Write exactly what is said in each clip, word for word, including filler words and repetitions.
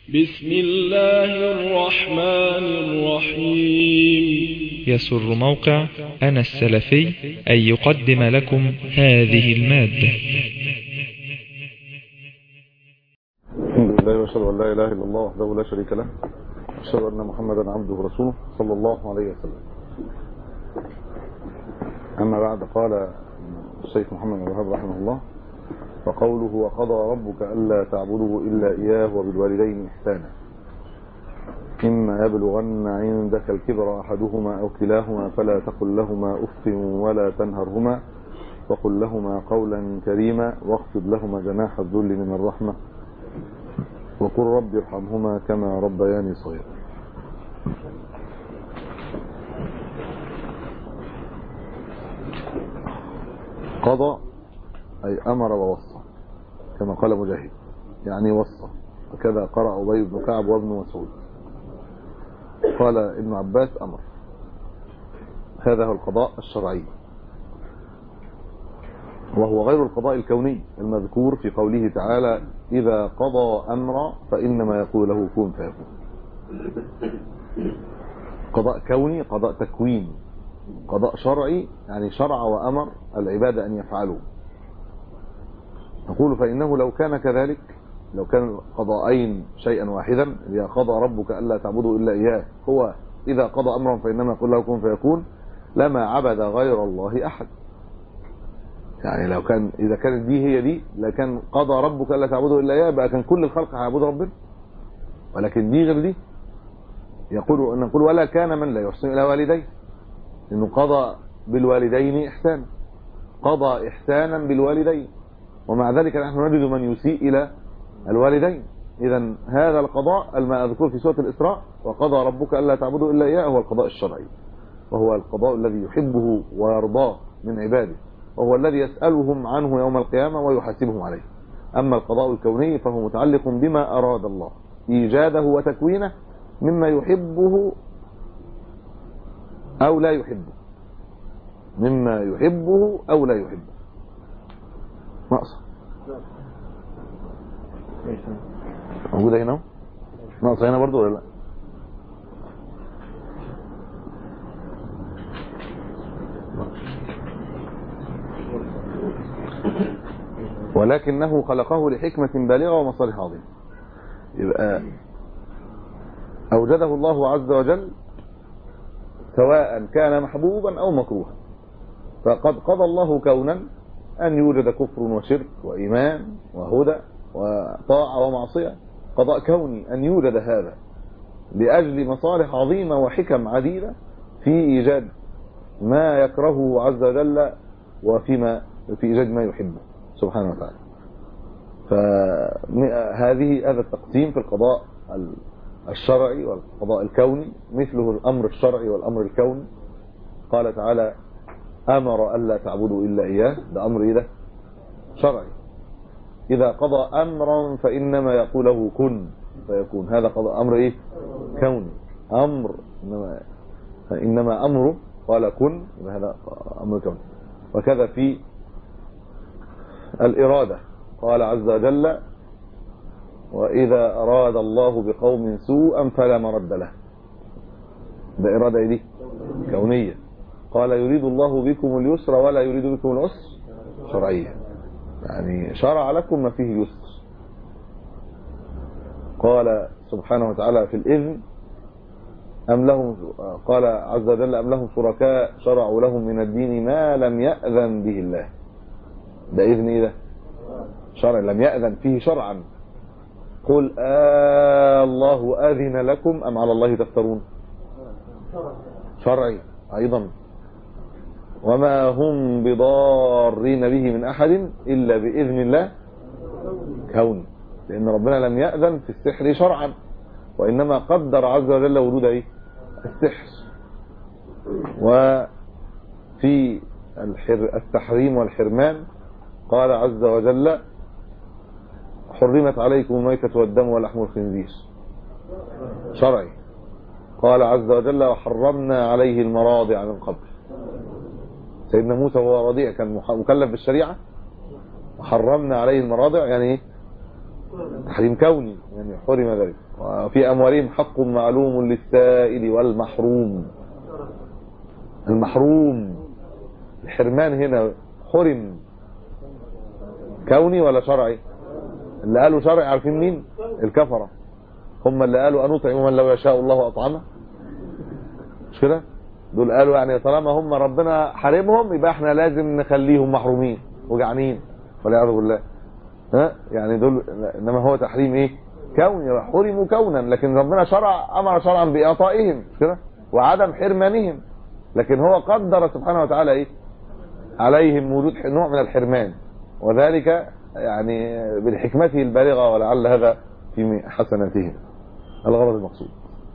بسم الله الرحمن الرحيم. يسر موقع أنا السلفي أن يقدم لكم هذه المادة. الحمد لله وأشهد أن لا إله إلا الله وحده لا شريك له وأشهد أن محمدا عبده ورسوله صلى الله عليه وسلم. أما بعد، قال الشيخ محمد بن وهاب رحمه الله: وقوله وقضى ربك ألا تعبدوا إلا إياه وبالوالدين إحسانا، إما يبلغن عندك الكبر أحدهما أو كلاهما فلا تقل لهما أف ولا تنهرهما وقل لهما قولا كريما واخفض لهما جناح الذل من الرحمة وقل رب ارحمهما كما ربياني صغيرا. قضى أي أمر ووصى كما قال مجاهد، يعني وصى، وكذا قرأ أبي بن كعب وابن مسعود. قال ابن عباس أمر. هذا هو القضاء الشرعي، وهو غير القضاء الكوني المذكور في قوله تعالى: إذا قضى أمرا فإنما يقول له كن فيكون. قضاء كوني قضاء تكوين، قضاء شرعي يعني شرع وأمر العباد أن يفعلوا. نقول فإنه لو كان كذلك، لو كان قضاءين شيئا واحدا، إذا قضى ربك ألا تعبدوا إلا إياه، هو إذا قضى أمرا فإنما يقول له كن فيكون، لما عبد غير الله أحد. يعني لو كان إذا كانت دي هي دي، لكن قضى ربك ألا تعبدوا إلا إياه، بقى كان كل الخلق هيعبدوا ربنا. ولكن دي غير دي. يقول أن نقول ولا كان من لا يحسن إلى والديه، إنه قضى بالوالدين إحسانا، قضى إحسانا بالوالدين، ومع ذلك نحن نجد من يسيء إلى الوالدين. إذن هذا القضاء المذكور في سورة الإسراء: وقضى ربك ألا تعبدوا إلا إياه، هو القضاء الشرعي، وهو القضاء الذي يحبه ويرضاه من عباده، وهو الذي يسألهم عنه يوم القيامة ويحاسبهم عليه. أما القضاء الكوني فهو متعلق بما أراد الله إيجاده وتكوينه مما يحبه أو لا يحبه، مما يحبه أو لا يحبه. ناقصة موجودة هنا، ناقصة هنا برضو ولا لا؟ ولكنه خلقه لحكمة بالغة ومصالح عظيمة. يبقى أوجده الله عز وجل سواء كان محبوبا أو مكروها. فقد قضى الله كونا أن يوجد كفر وشرك وإيمان وهدى وطاعة ومعصية، قضاء كوني أن يوجد هذا لأجل مصالح عظيمة وحكم عديدة في إيجاد ما يكرهه عز وجل وفيما في إيجاد ما يحبه سبحانه وتعالى. فهذه هذا التقسيم في القضاء الشرعي والقضاء الكوني، مثله الأمر الشرعي والأمر الكوني. قال تعالى: أمر ألا تعبدوا إلا إياه، ده أمر إيه؟ ده شرعي. إذا قضى أمرا فإنما يقول له كن فيكون، هذا قضاء أمر إيه؟ كوني. أمر إنما, إنما أمره قال كن، هذا أمر كوني. وكذا في الإرادة، قال عز وجل: وإذا أراد الله بقوم سوءا فلا مرد له، ده إرادة دي كونية. قال: يريد الله بكم اليسر ولا يريد بكم العسر، شرعية، يعني شرع لكم ما فيه يسر. قال سبحانه وتعالى في الإذن: أم لهم، قال عز وجل: أم لهم شركاء شرعوا لهم من الدين ما لم يأذن به الله. ده إذن إيه؟ ده شرع، لم يأذن فيه شرعا. قل آه الله أذن لكم أم على الله تفترون، شرعي أيضا. وما هم بضارين به من أحد إلا بإذن الله، كون، لأن ربنا لم يأذن في السحر شرعا، وإنما قدر عز وجل وجود إيه؟ السحر. وفي التحريم والحرمان قال عز وجل: حرمت عليكم الميتة والدم ولحم الخنزير، شرعي. قال عز وجل: وحرمنا عليه المراضع من قبل. سيدنا موسى وهو رضيع كان مكلف بالشريعة، وحرمنا عليه المراضع، يعني ايه؟ تحريم كوني يعني حرم ذلك. وفي أموالهم حق معلوم للسائل والمحروم. المحروم الحرمان هنا حرم كوني ولا شرعي؟ اللي قالوا شرعي عارفين مين؟ الكفرة. هم اللي قالوا أن نطعم من لو يشاء الله أطعمه، مش كده؟ دول قالوا يعني طالما هم ربنا حرمهم يبقى احنا لازم نخليهم محرومين وجعانين والعياذ بالله. ها يعني دول، انما هو تحريم ايه؟ كوني، حرموا كونا، لكن ربنا شرع امر شرعا باعطائهم، مش كده؟ وعدم حرمانهم، لكن هو قدر سبحانه وتعالى ايه؟ عليهم وجود نوع من الحرمان، وذلك يعني بحكمته البالغه، ولعل هذا في حسناتهم الغرض المقصود.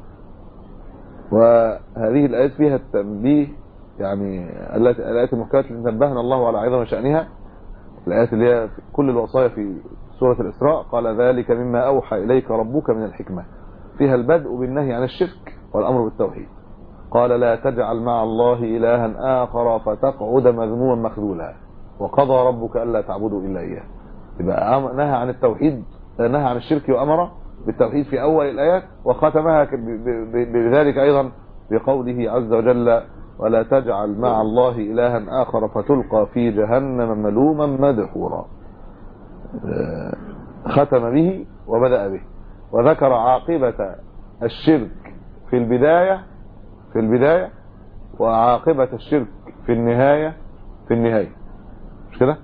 وهذه الآيات فيها التنبيه، يعني الآيات المحكمات التي نبهنا الله على عظم شأنها، الآيات اللي هي في كل الوصايا في سورة الإسراء. قال ذلك مما أوحى إليك ربك من الحكمة، فيها البدء بالنهي عن الشرك والأمر بالتوحيد. قال لا تجعل مع الله إلها آخر فتقعد مذموما مخذولا، وقضى ربك ألا تعبدوا إلا إياه. يبقى نهى عن التوحيد، نهى عن الشرك وأمر بالتوحيد في أول الآيات، وختمها بذلك أيضا بقوله عز وجل ولا تجعل مع الله إلها آخر فتلقى في جهنم ملوما مدحورا. ختم به وبدأ به، وذكر عاقبة الشرك في البداية في البداية وعاقبة الشرك في النهاية في النهاية، مش كده؟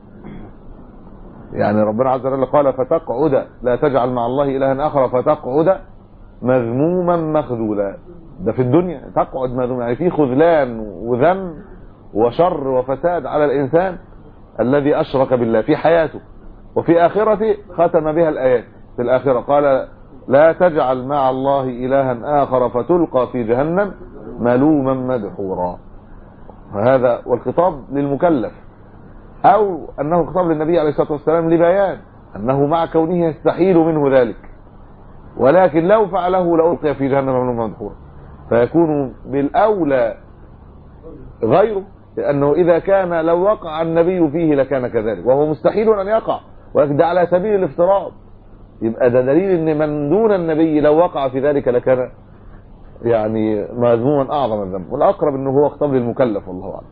يعني ربنا عز وجل قال فتقعد لا تجعل مع الله إلها آخر فتقعد مذموما مخذولا. ده في الدنيا تقعد مذموما، يعني في خذلان وذم وشر وفساد على الإنسان الذي أشرك بالله في حياته، وفي آخرته ختم بها الآيات. في الآخرة قال لا تجعل مع الله إلها آخر فتلقى في جهنم ملوما مدحورا. فهذا والخطاب للمكلف، أو أنه خطاب للنبي عليه الصلاة والسلام لبيان أنه مع كونه يستحيل منه ذلك، ولكن لو فعله لألقي في جهنم ملوما مدحورا، فيكون بالأولى غيره، لأنه إذا كان لو وقع النبي فيه لكان كذلك، وهو مستحيل أن يقع، ولكن ده على سبيل الافتراض، يبقى ده دليل أن من دون النبي لو وقع في ذلك لكان يعني مذموما أعظم الذنب. والأقرب أنه هو خطاب للمكلف والله أعلم،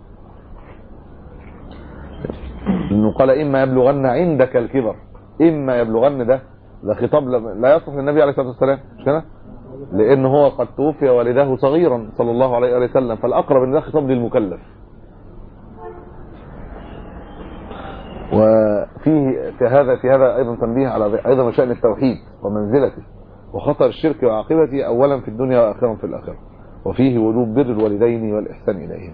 لأنه قال إما يبلغن عندك الكبر، إما يبلغن ده ده خطاب لا يصح للنبي عليه الصلاة والسلام، مش كده؟ لأنه هو قد توفي والده صغيرا صلى الله عليه وسلم، فالأقرب أن ده خطاب للمكلف. وفيه في هذا في هذا أيضا تنبيه على أيضا شأن التوحيد ومنزلته وخطر الشرك وعاقبته أولا في الدنيا وآخرا في الآخرة، وفيه وجوب بر الوالدين والإحسان إليهم.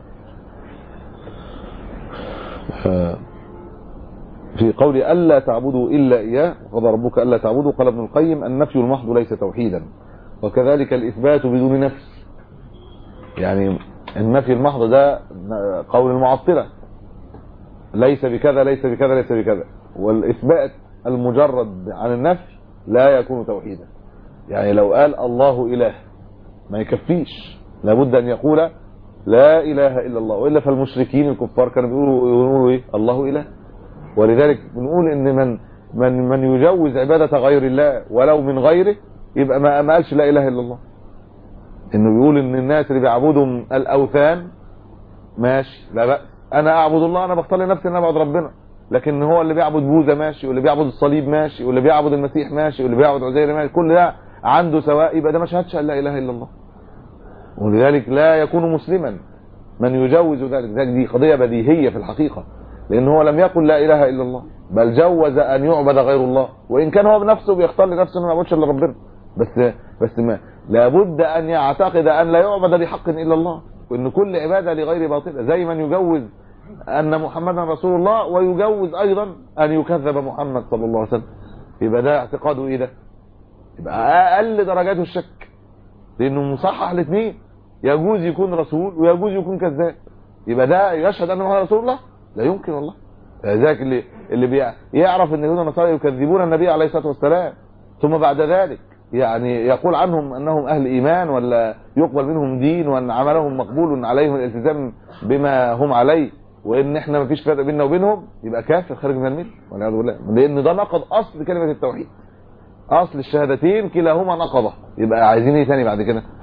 في قول ألا تعبدوا إلا إياه وقضى ربك ألا تعبدوا، قال ابن القيم النفي المحض ليس توحيدا، وكذلك الإثبات بدون نفس. يعني النفي المحض ده قول المعطلة، ليس بكذا ليس بكذا ليس بكذا، والإثبات المجرد عن النفي لا يكون توحيدا. يعني لو قال الله إله ما يكفيش، لابد أن يقول لا إله إلا الله، وإلا فالمشركين الكفار كانوا بيقولوا يقولوا إيه؟ الله إله. ولذلك بنقول إن من من من يجوز عبادة غير الله ولو من غيره يبقى ما ما قالش لا إله إلا الله. إنه بيقول إن الناس اللي بيعبدوا الأوثان ماشي لا بأس، أنا أعبد الله، أنا بختار لنفسي إن أنا أعبد ربنا، لكن هو اللي بيعبد بوذا ماشي، واللي بيعبد الصليب ماشي، واللي بيعبد المسيح ماشي، واللي بيعبد عزير ماشي، كل ده عنده سواء، يبقى ده ما شهدش لا إله إلا الله. ولذلك لا يكون مسلما من يجوز ذلك. دي قضية بديهية في الحقيقة، لأن هو لم يقل لا إله إلا الله، بل جوز أن يعبد غير الله، وإن كان هو بنفسه بيختار لنفسه أنه ما يعبدش إلا ربنا، بس بس ما لابد أن يعتقد أن لا يعبد بحق إلا الله، وإن كل عبادة لغير باطلة، زي من يجوز أن محمدا رسول الله ويجوز أيضا أن يكذب محمد صلى الله عليه وسلم. يبقى ده اعتقاده إيه؟ ده يبقى أقل درجاته الشك، لأنه مصحح الاثنين، يجوز يكون رسول ويجوز يكون كذاب. يبقى ده يشهد أنه محمد رسول الله؟ لا يمكن والله. ذاك اللي اللي يعرف أن اليهود والنصارى يكذبون النبي عليه الصلاة والسلام، ثم بعد ذلك يعني يقول عنهم أنهم أهل إيمان ولا يقبل منهم دين وأن عملهم مقبول عليهم الالتزام بما هم عليه، وان احنا ما فيش فرق بيننا وبينهم يبقى كافر خارج من المله والعياذ بالله، لان ده نقض اصل كلمه التوحيد، اصل الشهادتين كلاهما نقضه، يبقى عايزين ايه ثاني بعد كده؟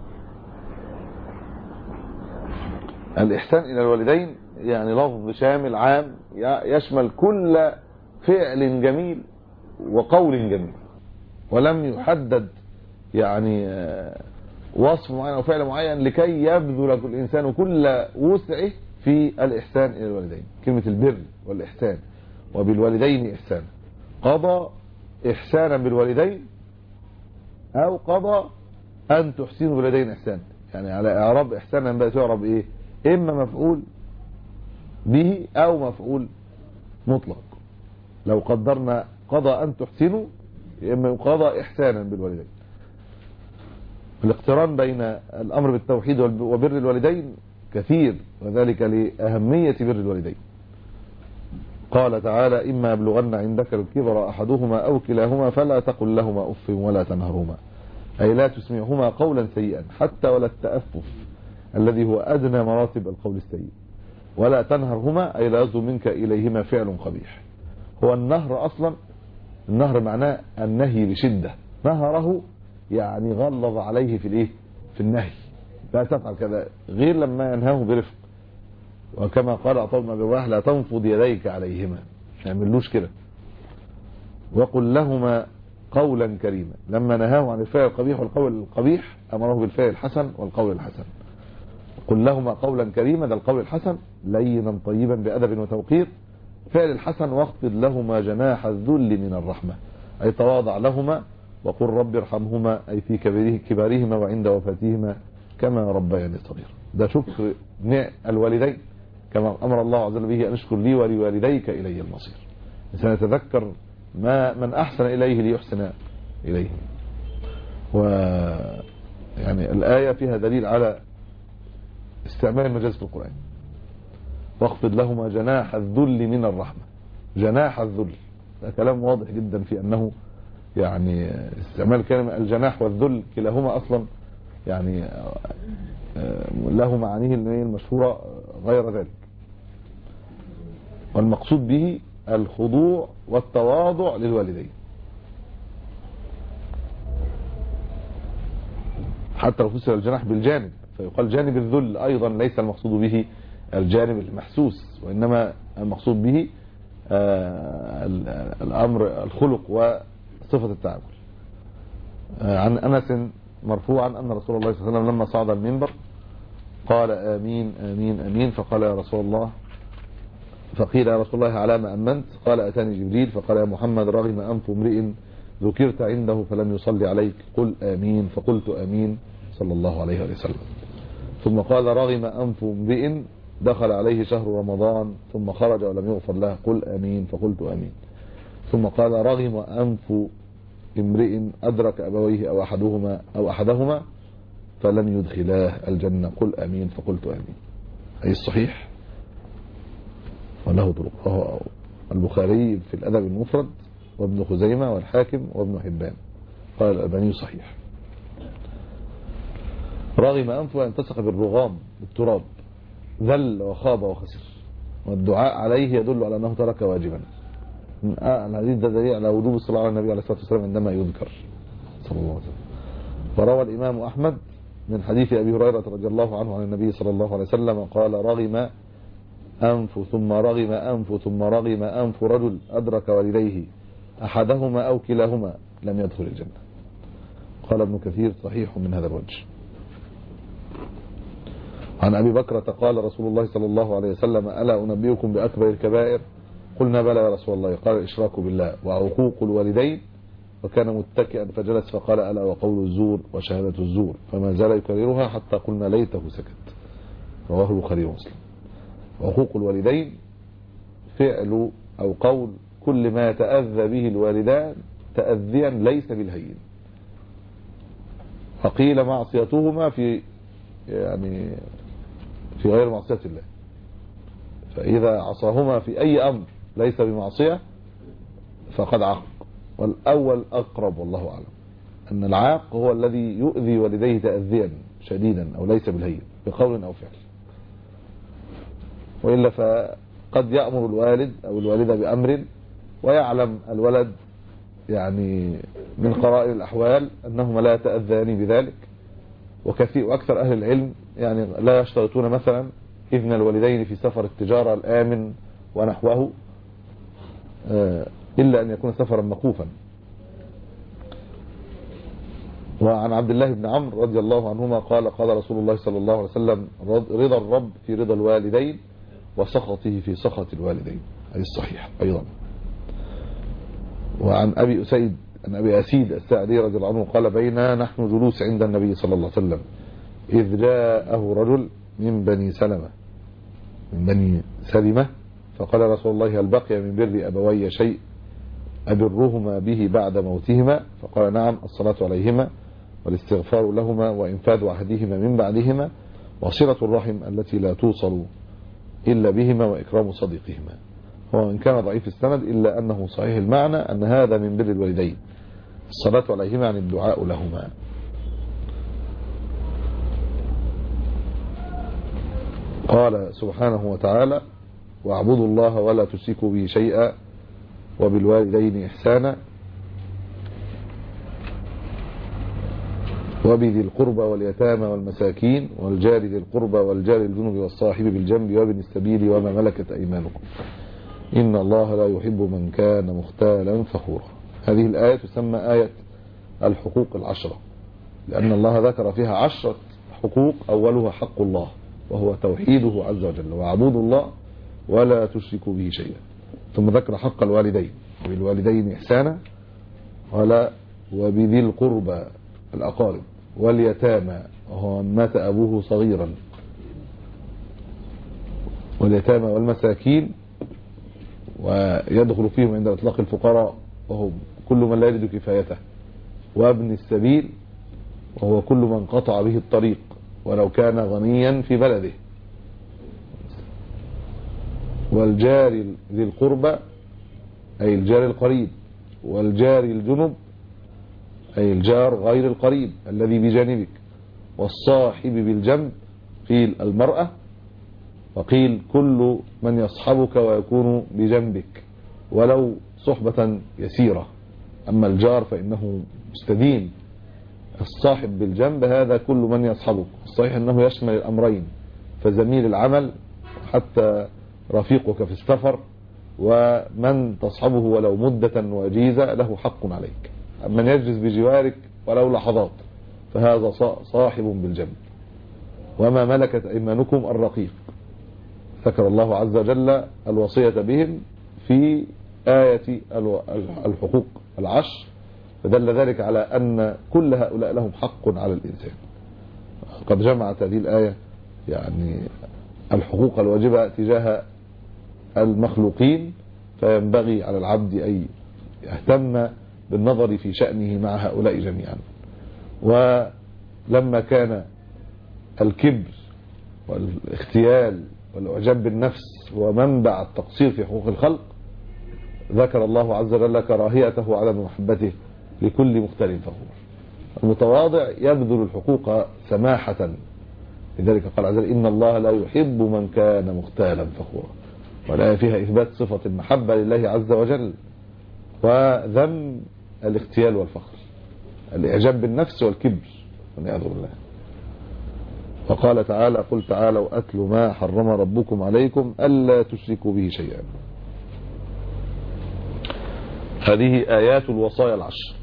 الإحسان إلى الوالدين يعني لفظ شامل عام يشمل كل فعل جميل وقول جميل، ولم يحدد يعني وصف معين أو فعل معين لكي يبذل كل إنسان كل وسعه في الإحسان إلى الوالدين. كلمة البر والإحسان وبالوالدين إحسان، قضى إحسانا بالوالدين أو قضى أن تحسنوا بالوالدين إحسان، يعني على إعراب إحسانا بقى تعرب إيه؟ إما مفعول به أو مفعول مطلق. لو قدرنا قضى أن تحسنوا إما قضى إحسانا بالوالدين. الاقتران بين الأمر بالتوحيد وبر الوالدين كثير، وذلك لأهمية بر الوالدين. قال تعالى: إما يبلغن عندك الكبر أحدهما أو كلاهما فلا تقل لهما أف ولا تنهرهما، أي لا تسمعهما قولا سيئا حتى ولا التأفف الذي هو أدنى مراتب القول السيء، ولا تنهرهما أي لا يصدر منك إليهما فعل قبيح. هو النهر أصلا، النهر معناه النهي بشدة، نهره يعني غلظ عليه في الايه في النهي، لا تفعل كذا، غير لما ينهاه برفق. وكما قال عطاء بن ابي رباح: لا تنفض يديك عليهما، ما يعملوش كده. وقل لهما قولا كريما، لما نهاه عن الفعل القبيح والقول القبيح امره بالفعل الحسن والقول الحسن. قل لهما قولا كريما، ده القول الحسن، لينا طيبا بأدب وتوقير. فعل الحسن: واخفض لهما جناح الذل من الرحمة، أي تواضع لهما، وقل رب ارحمهما أي في كباره كبارهما وعند وفاتهما كما ربياني صغيرا. ده شكر الوالدين كما أمر الله عز وجل به أن اشكر لي ولوالديك إلي المصير. سنتذكر ما من أحسن إليه ليحسن إليه. و يعني الآية فيها دليل على استعمال المجاز في القرآن. واخفض لهما جناح الذل من الرحمة، جناح الذل، ده كلام واضح جدا في أنه يعني استعمال كلمة الجناح والذل كلاهما أصلا يعني له معانيه المشهورة غير ذلك، والمقصود به الخضوع والتواضع للوالدين. حتى لو فسر الجناح بالجانب فيقال جانب الذل أيضا، ليس المقصود به الجانب المحسوس، وإنما المقصود به الأمر الخلق وصفة التعامل. عن أنس مرفوعا أن رسول الله صلى الله عليه وسلم لما صعد المنبر قال: آمين آمين آمين، فقال: يا رسول الله، فقيل: يا رسول الله على ما أمنت؟ قال: أتاني جبريل فقال: يا محمد، رغم أنف امرئ ذكرت عنده فلم يصلي عليك، قل آمين، فقلت آمين صلى الله عليه وسلم. ثم قال: رغم أنف امرئ دخل عليه شهر رمضان ثم خرج ولم يغفر له، قل آمين، فقلت آمين. ثم قال: رغم أنف امرئ أدرك أبويه أو أحدهما أو أحدهما فلم يدخلاه الجنة، قل آمين، فقلت آمين. أي الصحيح وله طرق، وهو البخاري في الأدب المفرد وابن خزيمة والحاكم وابن حبان، قال الألباني صحيح. رغم أنفه أن تسق بالرغام بالتراب، ذل وخاب وخسر، والدعاء عليه يدل على أنه ترك واجبا. الحديث ده دليل على وجوب الصلاة على النبي عليه الصلاة والسلام عندما يذكر صلى الله عليه وسلم. وروى الإمام أحمد من حديث أبي هريرة رضي الله عنه عن النبي صلى الله عليه وسلم قال: رغم أنف ثم رغم أنف ثم رغم أنف رجل أدرك والديه أحدهما أو كلاهما لم يدخل الجنة. قال ابن كثير: صحيح من هذا الوجه. عن أبي بكرة قال رسول الله صلى الله عليه وسلم: ألا أنبئكم بأكبر الكبائر؟ قلنا: بلى يا رسول الله. قال: الإشراك بالله وعقوق الوالدين. وكان متكئا فجلس فقال: ألا وقول الزور وشهادة الزور، فما زال يكررها حتى قلنا ليته سكت. رواه البخاري ومسلم. عقوق الوالدين فعل أو قول كل ما يتأذى به الوالدان تأذيا ليس بالهين، فقيل معصيتهما في يعني في غير معصية الله، فإذا عصاهما في أي أمر ليس بمعصية فقد عاق. والأول أقرب والله أعلم، أن العاق هو الذي يؤذي والديه تأذيا شديدا أو ليس بالهين بقول أو فعل. وإلا فقد يأمر الوالد أو الوالدة بأمر ويعلم الولد يعني من قرائن الأحوال أنهما لا يتأذيان بذلك. وكثير وأكثر أهل العلم يعني لا يشترطون مثلا إذن الوالدين في سفر التجارة الآمن ونحوه إلا أن يكون سفرا مخوفا. وعن عبد الله بن عمرو رضي الله عنهما قال قال رسول الله صلى الله عليه وسلم رضا الرب في رضا الوالدين وسخطه في سخط الوالدين، هذه الصحيح أيضا. وعن أبي أسيد أن أبي أسيد الساعدي رضي الله عنه قال بينا نحن جلوس عند النبي صلى الله عليه وسلم إذ جاءه رجل من بني سلمة من بني سلمة فقال رسول الله هل بقي من بر أبوي شيء أبرهما به بعد موتهما؟ فقال نعم، الصلاة عليهما والاستغفار لهما وإنفاذ عهدهما من بعدهما وصلة الرحم التي لا توصل إلا بهما وإكرام صديقهما. هو إن كان ضعيف السند إلا أنه صحيح المعنى أن هذا من بر الوالدين، الصلاة عليهما عن الدعاء لهما. قال سبحانه وتعالى واعبدوا الله ولا تشركوا به شيئا وبالوالدين إحسانا وبذي القربى واليتامى والمساكين والجار ذي القربى والجار الجنب والصاحب بالجنب وابن السبيل وما ملكت أيمانكم إن الله لا يحب من كان مختالا فخورا. هذه الآية تسمى آية الحقوق العشرة، لأن الله ذكر فيها عشرة حقوق أولها حق الله وهو توحيده عز وجل واعبدوا الله ولا تشركوا به شيئا، ثم ذكر حق الوالدين وبالوالدين إحسانا ولا وبذي القربى الأقارب واليتامى وهو مات أبوه صغيرا واليتامى والمساكين ويدخل فيهم عند إطلاق الفقراء وهم كل من لا يجد كفايته وابن السبيل وهو كل من قطع به الطريق ولو كان غنيا في بلده والجار ذي القربى أي الجار القريب والجار الجنب أي الجار غير القريب الذي بجانبك والصاحب بالجنب قيل المرأة وقيل كل من يصحبك ويكون بجنبك ولو صحبة يسيرة. أما الجار فإنه مستدين. الصاحب بالجنب هذا كل من يصحبك، الصحيح أنه يشمل الأمرين، فزميل العمل حتى رفيقك في السفر ومن تصحبه ولو مدة وجيزة له حق عليك. من يجلس بجوارك ولو لحظات فهذا صاحب بالجنب. وما ملكت أيمانكم الرقيق، ذكر الله عز وجل الوصية بهم في آية الحقوق العشر، فدل ذلك على أن كل هؤلاء لهم حق على الإنسان. قد جمعت هذه الآية يعني الحقوق الواجبة تجاه المخلوقين، فينبغي على العبد أن يهتم بالنظر في شأنه مع هؤلاء جميعا. ولما كان الكبر والاختيال والإعجاب بالنفس هو منبع التقصير في حقوق الخلق، ذكر الله عز وجل كراهيته عدم محبته لكل مختال فخور. المتواضع يبذل الحقوق سماحة، لذلك قال عز وجل إن الله لا يحب من كان مختالا فخورا، والآية فيها إثبات صفة المحبة لله عز وجل وذم الاختيال والفخر، الإعجاب بالنفس والكبر والعياذ بالله. وقال تعالى قل تعالوا أتل ما حرم ربكم عليكم ألا تشركوا به شيئا. هذه آيات الوصايا العشر.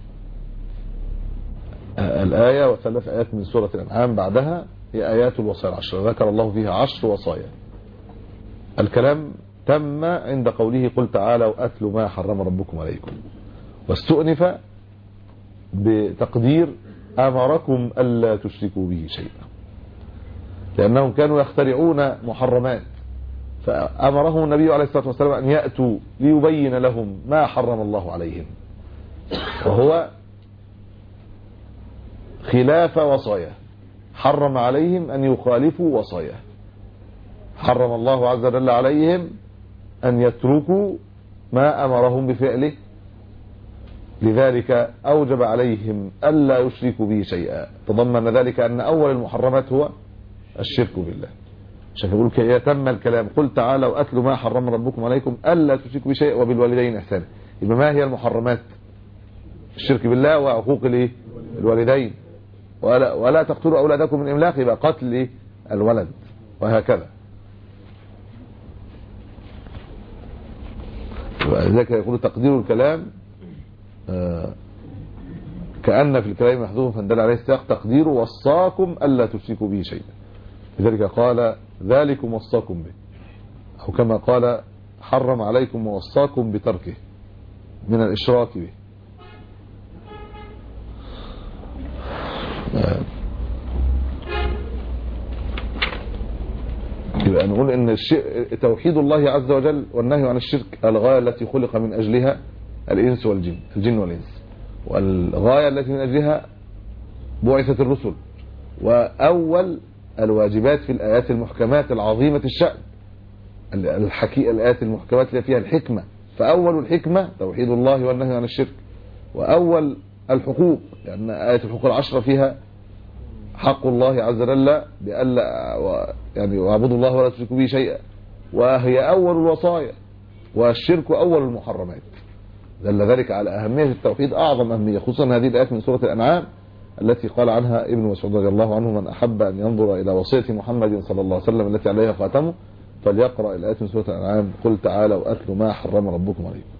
الآية وثلاث آيات من سورة الأنعام بعدها هي آيات الوصايا العشر، ذكر الله فيها عشر وصايا. الكلام تم عند قوله قل تعالوا أتل ما حرم ربكم عليكم، واستؤنف بتقدير أمركم ألا تشركوا به شيئا، لأنهم كانوا يخترعون محرمات، فأمرهم النبي عليه الصلاة والسلام أن يأتوا ليبين لهم ما حرم الله عليهم، وهو خلاف وصايا. حرم عليهم أن يخالفوا وصايا، حرم الله عز وجل عليهم أن يتركوا ما أمرهم بفعله، لذلك أوجب عليهم ألا يشركوا به شيئا. تضمن ذلك أن أول المحرمات هو الشرك بالله. عشان يقول يتم الكلام قل تعالوا أتلوا ما حرم ربكم عليكم ألا تشركوا بشيء وبالوالدين إحسانا. يبقى ما هي المحرمات؟ الشرك بالله وعقوق الايه الوالدين. ولا, ولا تقتلوا أولادكم من إملاق، يبقى قتل ايه الولد، وهكذا. لذلك يقول تقدير الكلام آه كأن في الكلام محذوف فندل عليه السياق تقدير وصاكم ألا تشركوا به شيئا. لذلك قال ذلكم وصاكم به، أو كما قال حرم عليكم ووصاكم بتركه من الإشراك به. يبقى نقول ان توحيد الله عز وجل والنهي عن الشرك الغاية التي خلق من أجلها الإنس والجن الجن والإنس، والغاية التي من أجلها بعثت الرسل. وأول الواجبات في الآيات المحكمات العظيمة الشأن الحكي الآيات المحكمات اللي فيها الحكمة، فأول الحكمة توحيد الله والنهي عن الشرك. وأول الحقوق لأن آية الحقوق العشرة فيها حق الله عز وجل بألا يعني واعبدوا الله ولا تشركوا به شيئا، وهي أول الوصايا، والشرك أول المحرمات. دل ذلك على أهمية التوحيد أعظم أهمية، خصوصا هذه الآيات من سورة الأنعام التي قال عنها ابن مسعود رضي الله عنه من أحب أن ينظر إلى وصية محمد صلى الله عليه وسلم التي عليها خاتمه فليقرأ الآيات من سورة الأنعام قل تعالوا أتلوا ما حرم ربكم عليكم.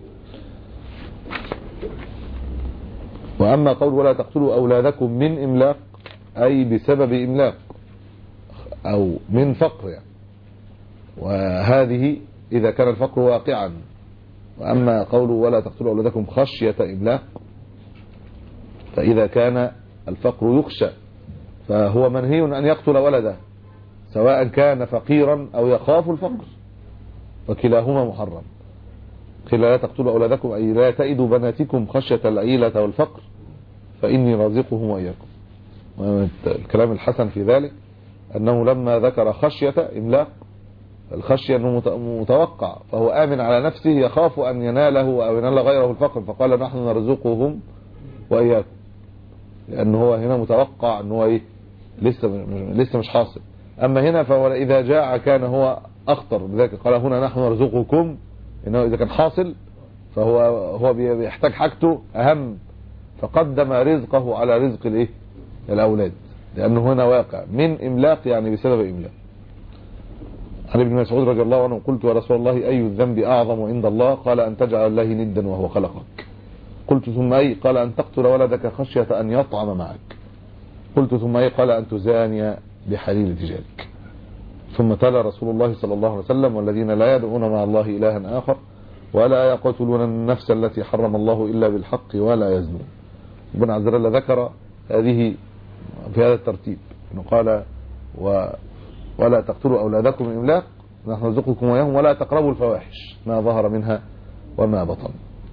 وأما قول ولا تقتلوا أولادكم من إملاق أي بسبب إملاق أو من فقر يعني، وهذه إذا كان الفقر واقعا. وأما قول ولا تقتلوا أولادكم خشية إملاق فإذا كان الفقر يخشى فهو منهي أن يقتل ولده سواء كان فقيرا أو يخاف الفقر، وكلاهما محرم. قيل لا تقتلوا أولادكم أي لا تئدوا بناتكم خشية العيلة والفقر فإني رازقهم وإياكم. الكلام الحسن في ذلك أنه لما ذكر خشية إملاق الخشية أنه متوقع فهو آمن على نفسه يخاف أن يناله أو ينال غيره الفقر، فقال نحن نرزقهم وإياكم، لأنه هو هنا متوقع أنه إيه لسه لسه مش حاصل. أما هنا فهو إذا جاء كان هو أخطر، بذلك قال هنا نحن نرزقكم، إنه إذا كان حاصل فهو هو بيحتاج حاجته أهم، فقدم رزقه على رزق الإيه الأولاد، لأنه هنا واقع من إملاق يعني بسبب إملاق. عن ابن مسعود رضي الله عنه قلت يا رسول الله أي الذنب أعظم عند الله؟ قال أن تجعل الله ندا وهو خلقك. قلت ثم أي؟ قال أن تقتل ولدك خشية أن يطعم معك. قلت ثم أي؟ قال أن تزاني بحليل تجارك. ثم تلا رسول الله صلى الله عليه وسلم والذين لا يدعون مع الله إلها آخر ولا يقتلون النفس التي حرم الله إلا بالحق ولا يزنون. ابن عز وجل ذكر هذه في هذا الترتيب انه قال و ولا تقتلوا أولادكم من إملاق نحن نرزقكم وإياهم ولا تقربوا الفواحش ما ظهر منها وما بطن.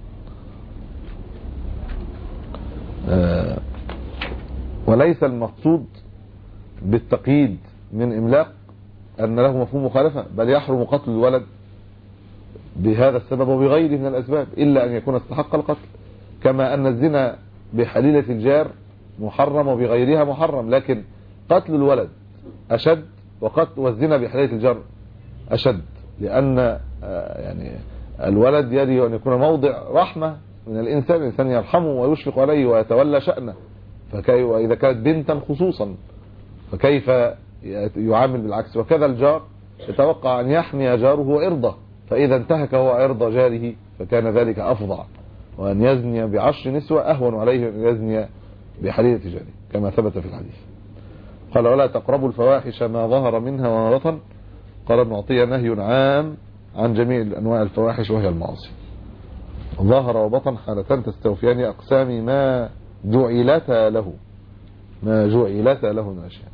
آه وليس المقصود بالتقييد من إملاق أن له مفهوم مخالفة، بل يحرم قتل الولد بهذا السبب وبغيره من الأسباب إلا أن يكون استحق القتل، كما أن الزنا بحليلة الجار محرم وبغيرها محرم، لكن قتل الولد أشد وقتل والزنا بحليلة الجار أشد، لأن يعني الولد يجب أن يكون موضع رحمة من الإنسان، الإنسان يرحمه ويشفق عليه ويتولى شأنه، فكيف وإذا كانت بنتا خصوصا فكيف يعامل بالعكس. وكذا الجار يتوقع أن يحمي جاره إرضه، فإذا انتهك هو عرض جاره فكان ذلك أفظع، وأن يزني بعشر نسوة أهون عليه أن يزني بحليلة جاره كما ثبت في الحديث. قال ولا تقربوا الفواحش ما ظهر منها وما بطن. قال ابن عطية نهي عام عن جميع أنواع الفواحش وهي المعاصي. ظهر وبطن حالتان تستوفيان أقسام ما جعلتا له ما جعلتا له من أشياء.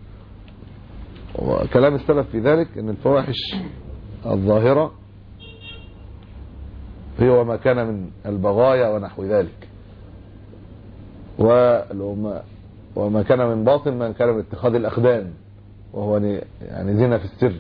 وكلام السلف في ذلك أن الفواحش الظاهرة هي وما كان من البغايا ونحو ذلك، وما كان من باطن ما كان من اتخاذ الأخدان وهو يعني زنا في السر.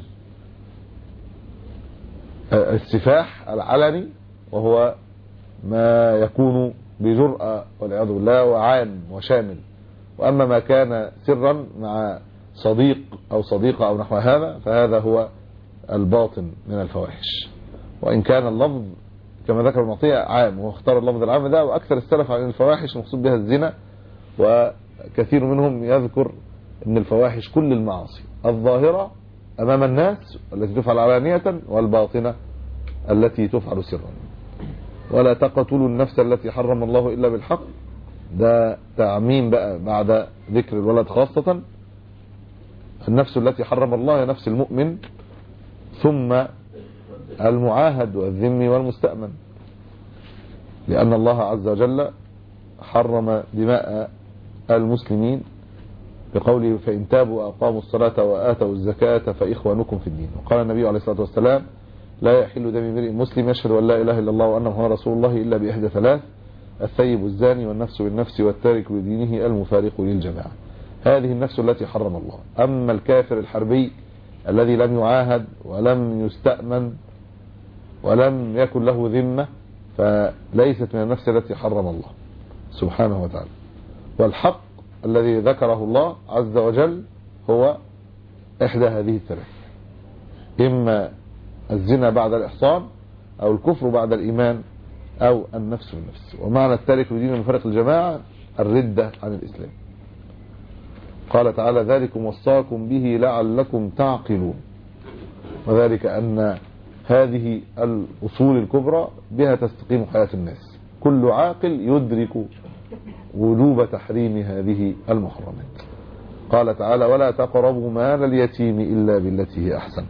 السفاح العلني وهو ما يكون بجرأة والعياذ بالله وعام وشامل، وأما ما كان سرا مع صديق أو صديقة أو نحو هذا، فهذا هو الباطن من الفواحش. وإن كان اللفظ كما ذكر ابن عطية عام، واختار اللفظ العام ده، وأكثر السلف عن الفواحش مقصود بها الزنا، وكثير منهم يذكر أن الفواحش كل المعاصي الظاهرة أمام الناس التي تفعل علانية، والباطنة التي تفعل سرا. ولا تقتلوا النفس التي حرم الله إلا بالحق، ده تعميم بقى بعد ذكر الولد خاصة. النفس التي حرم الله هي نفس المؤمن، ثم المعاهد والذمي والمستأمن، لأن الله عز وجل حرم دماء المسلمين بقوله فإن تابوا وأقاموا الصلاة وآتوا الزكاة فإخوانكم في الدين. وقال النبي عليه الصلاة والسلام لا يحل دم امرئ مسلم يشهد أن لا إله إلا الله وأن محمدا رسول الله إلا بإحدى ثلاث: الثيب الزاني والنفس بالنفس والتارك لدينه المفارق للجماعة. هذه النفس التي حرم الله. أما الكافر الحربي الذي لم يعاهد ولم يستأمن ولم يكن له ذمة فليست من النفس التي حرم الله سبحانه وتعالى. والحق الذي ذكره الله عز وجل هو إحدى هذه الثلاث: إما الزنا بعد الإحصان، أو الكفر بعد الإيمان، أو النفس بالنفس. ومعنى التارك لدين المفارق الجماعة الردة عن الإسلام. قال تعالى ذلكم وصاكم به لعلكم تعقلون، وذلك أن هذه الأصول الكبرى بها تستقيم حياة الناس. كل عاقل يدرك وجوب تحريم هذه المحرمات. قال تعالى ولا تقربوا مال اليتيم إلا بالتي هي أحسن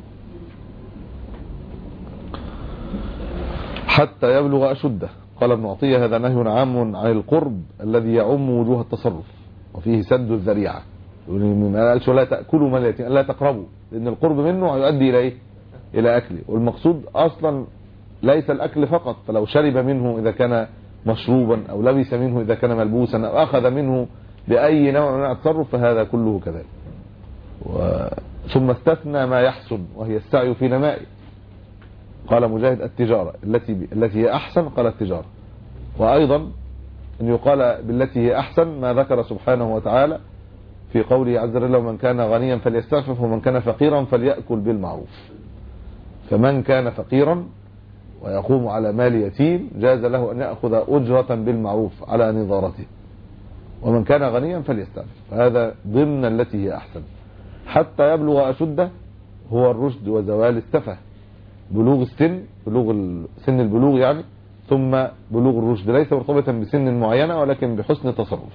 حتى يبلغ أشده. قال ابن عطية هذا نهي عام عن القرب الذي يعم وجوه التصرف، وفيه سد الذريعة. ما قالش ولا تأكلوا مال اليتيم، لا تقربوا، لأن القرب منه هيؤدي إلى إيه؟ إلى أكله. والمقصود أصلا ليس الأكل فقط، فلو شرب منه إذا كان مشروبا، أو لبس منه إذا كان ملبوسا، أو أخذ منه بأي نوع من التصرف، فهذا كله كذلك. و... ثم استثنى ما يحسن وهي السعي في نمائه. قال مجاهد التجارة التي ب... التي هي أحسن، قال التجارة. وأيضا أن يقال بالتي هي أحسن ما ذكر سبحانه وتعالى في قوله عز وجل ومن كان غنيا فليستعفف ومن كان فقيرا فليأكل بالمعروف. فمن كان فقيرا ويقوم على مال يتيم جاز له أن يأخذ أجرة بالمعروف على نظارته، ومن كان غنيا فليستعفف. هذا ضمن التي هي أحسن. حتى يبلغ أشده هو الرشد وزوال السفه، بلوغ السن، بلوغ سن البلوغ يعني، ثم بلوغ الرشد، ليس مرتبطا بسن معينة ولكن بحسن التصرف.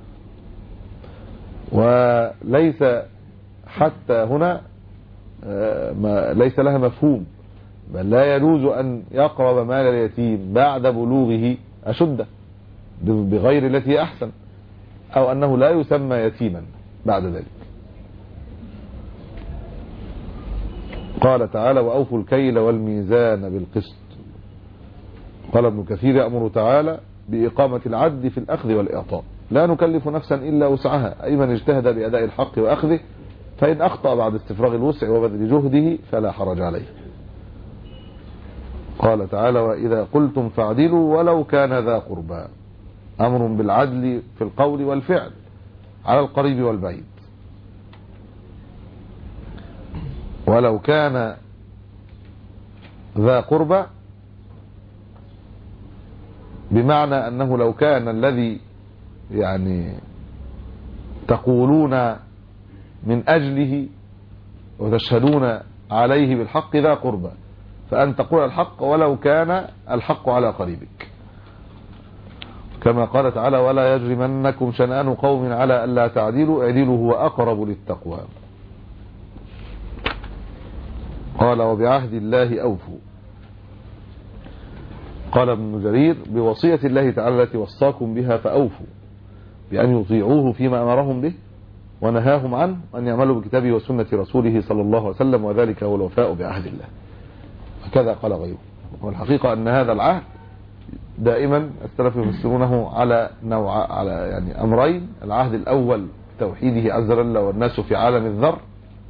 وليس حتى هنا ما ليس لها مفهوم، بل لا يجوز أن يقرب مال اليتيم بعد بلوغه أشده بغير التي هي أحسن، أو أنه لا يسمى يتيما بعد ذلك. قال تعالى وأوفوا الكيل والميزان بالقسط. قال ابن كثير يأمر تعالى بإقامة العدل في الأخذ والإعطاء، لا نكلف نفسا إلا وسعها، أي من اجتهد بأداء الحق وأخذه، فإن أخطأ بعد استفراغ الوسع وبذل جهده فلا حرج عليه. قال تعالى وإذا قلتم فاعدلوا ولو كان ذا قربى، أمر بالعدل في القول والفعل على القريب والبعيد. ولو كان ذا قربى بمعنى أنه لو كان الذي يعني تقولون من أجله وتشهدون عليه بالحق ذا قربى، فأن تقول الحق ولو كان الحق على قريبك، كما قال تعالى ولا يجرمنكم شنآن قوم على ألا تعدلوا اعدلوا هو أقرب للتقوى. قال وبعهد الله أوفوا. قال ابن جرير بوصية الله تعالى التي وصاكم بها فأوفوا، بأن يطيعوه فيما أمرهم به ونهاهم عنه، أن يعملوا بكتابه وسنة رسوله صلى الله عليه وسلم، وذلك هو الوفاء بعهد الله. هكذا قال غيره. والحقيقة أن هذا العهد دائما السلف يفسرونه على نوع، على يعني أمرين: العهد الأول توحيده عز وجل والناس في عالم الذر،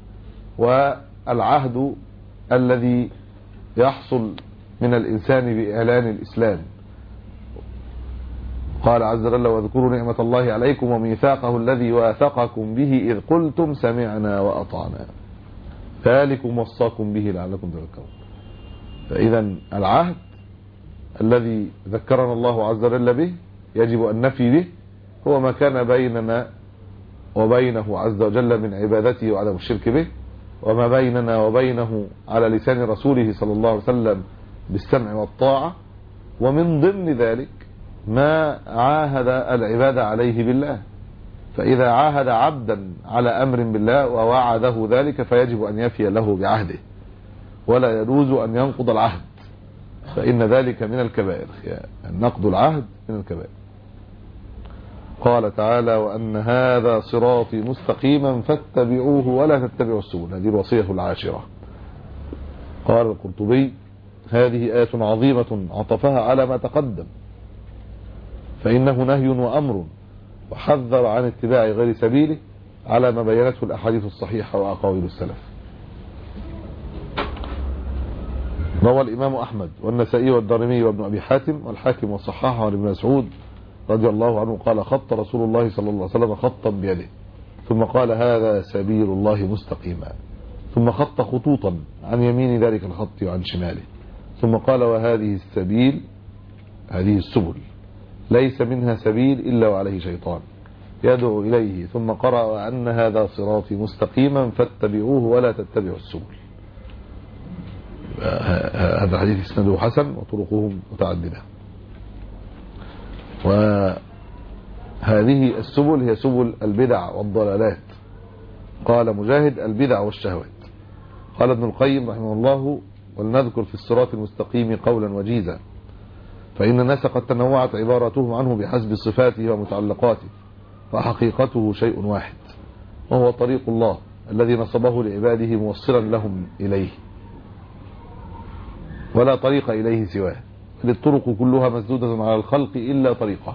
والعهد الذي يحصل من الإنسان بإعلان الإسلام. قال عز وجل واذكروا نعمة الله عليكم وميثاقه الذي واثقكم به إذ قلتم سمعنا وأطعنا ذلكم وصاكم به لعلكم تذكرون. فإذا العهد الذي ذكرنا الله عز وجل به يجب أن نفي به هو ما كان بيننا وبينه عز وجل من عبادته وعدم الشرك به، وما بيننا وبينه على لسان رسوله صلى الله عليه وسلم بالسمع والطاعة، ومن ضمن ذلك ما عاهد العباد عليه بالله. فإذا عاهد عبدا على أمر بالله ووعده ذلك فيجب أن يفي له بعهده، ولا يجوز أن ينقض العهد، فإن ذلك من الكبائر، يعني نقض العهد من الكبائر. قال تعالى وأن هذا صراطي مستقيما فاتبعوه ولا تتبعوا السبل، هذه الوصية العاشرة. قال القرطبي هذه آية عظيمة عطفها على ما تقدم، فإنه نهي وأمر، وحذر عن اتباع غير سبيله على ما بينته الأحاديث الصحيحة وأقاويل السلف. روى الإمام أحمد والنسائي والدارمي وابن أبي حاتم والحاكم وصححه عن ابن مسعود رضي الله عنه قال خط رسول الله صلى الله عليه وسلم خطا بيده ثم قال هذا سبيل الله مستقيما، ثم خط خطوطا عن يمين ذلك الخط وعن شماله، ثم قال وهذه السبيل هذه السبل ليس منها سبيل إلا وعليه شيطان يدعو إليه، ثم قرأ وأن هذا صراطي مستقيما فاتبعوه ولا تتبعوا السبل. هذا الحديث اسناده حسن وطرقه متعددة. وهذه السبل هي سبل البدع والضلالات. قال مجاهد البدع والشهوات. قال ابن القيم رحمه الله ولنذكر في الصراط المستقيم قولا وجيزا، فإن الناس قد تنوعت عباراتهم عنه بحسب صفاته ومتعلقاته، فحقيقته شيء واحد، وهو طريق الله الذي نصبه لعباده موصلا لهم إليه، ولا طريق إليه سواه، للطرق كلها مسدودة على الخلق إلا طريقه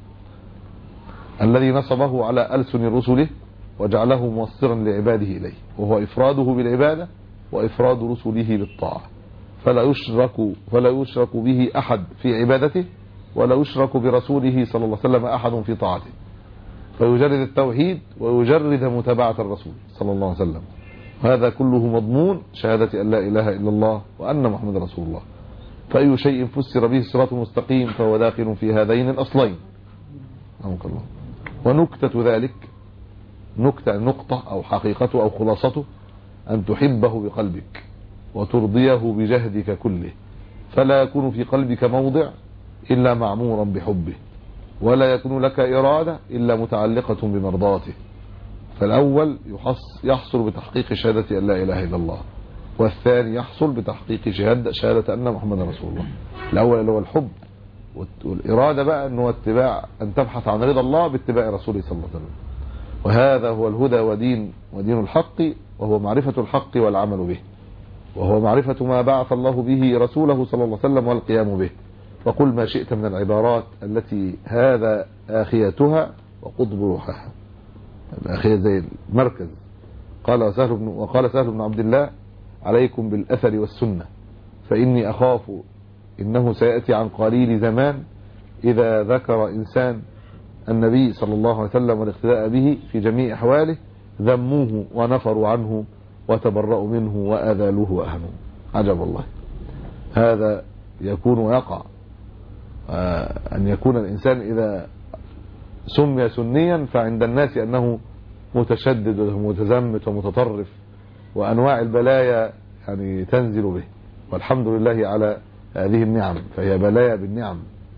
الذي نصبه على ألسن رسله وجعله موصلا لعباده إليه، وهو إفراده بالعبادة وإفراد رسله بالطاعة، فلا يشرك فلا يشرك به أحد في عبادته، ولا يشرك برسوله صلى الله عليه وسلم أحد في طاعته، فيجرد التوحيد ويجرد متابعة الرسول صلى الله عليه وسلم. هذا كله مضمون شهادة أن لا إله إلا الله وأن محمد رسول الله. فأي شيء فسر به الصراط المستقيم فهو داخل في هذين الأصلين. الله. ونكتة ذلك نكتة نقطة أو حقيقته أو خلاصته أن تحبه بقلبك وترضيه بجهدك كله، فلا يكون في قلبك موضع إلا معمورا بحبه، ولا يكون لك إرادة إلا متعلقة بمرضاته. فالأول يحصل بتحقيق شهادة أن لا إله إلا الله، والثاني يحصل بتحقيق شهادة, شهادة أن محمد رسول الله. الأول اللي هو الحب، والإرادة بقى أنه اتباع أن تبحث عن رضا الله باتباع رسوله صلى الله عليه وسلم. وهذا هو الهدى ودين ودين الحق، وهو معرفة الحق والعمل به، وهو معرفة ما بعث الله به رسوله صلى الله عليه وسلم والقيام به. وقل ما شئت من العبارات التي هذا آخيتها وقطب روحها، الآخية زي المركز. قال سهل بن وقال سهل بن عبد الله عليكم بالأثر والسنة، فإني أخاف إنه سيأتي عن قليل زمان إذا ذكر إنسان النبي صلى الله عليه وسلم والاقتداء به في جميع أحواله ذموه ونفروا عنه وتبرأوا منه وأذالوه وأهنوه. عجب الله، هذا يكون ويقع أن يكون الإنسان إذا سمي سنيا فعند الناس أنه متشدد ومتزمت ومتطرف، وأنواع البلايا يعني تنزل به، والحمد لله على هذه النعم، فهي بلايا بالنعم.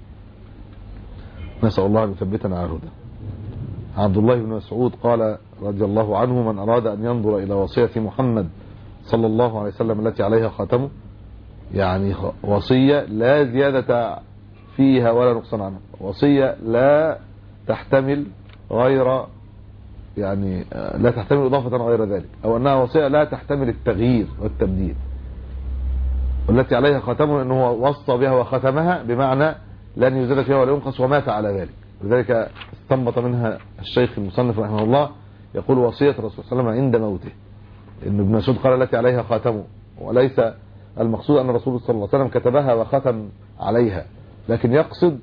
نسأل الله أن يثبتنا على الهدى. عبد الله بن مسعود قال رضي الله عنه من أراد أن ينظر إلى وصية محمد صلى الله عليه وسلم التي عليها خاتمه، يعني وصية لا زيادة فيها ولا نقصان عنها، وصية لا تحتمل غير يعني لا تحتمل إضافة غير ذلك، أو أنها وصية لا تحتمل التغيير والتبديل، والتي عليها خاتمه أنه وصى بها وختمها بمعنى لن يزاد فيها ولا ينقص ومات على ذلك. لذلك استنبط منها الشيخ المصنف رحمه الله يقول وصية الرسول صلى الله عليه وسلم عند موته، إن ابن مسعود قال التي عليها خاتمه، وليس المقصود أن الرسول صلى الله عليه وسلم كتبها وختم عليها، لكن يقصد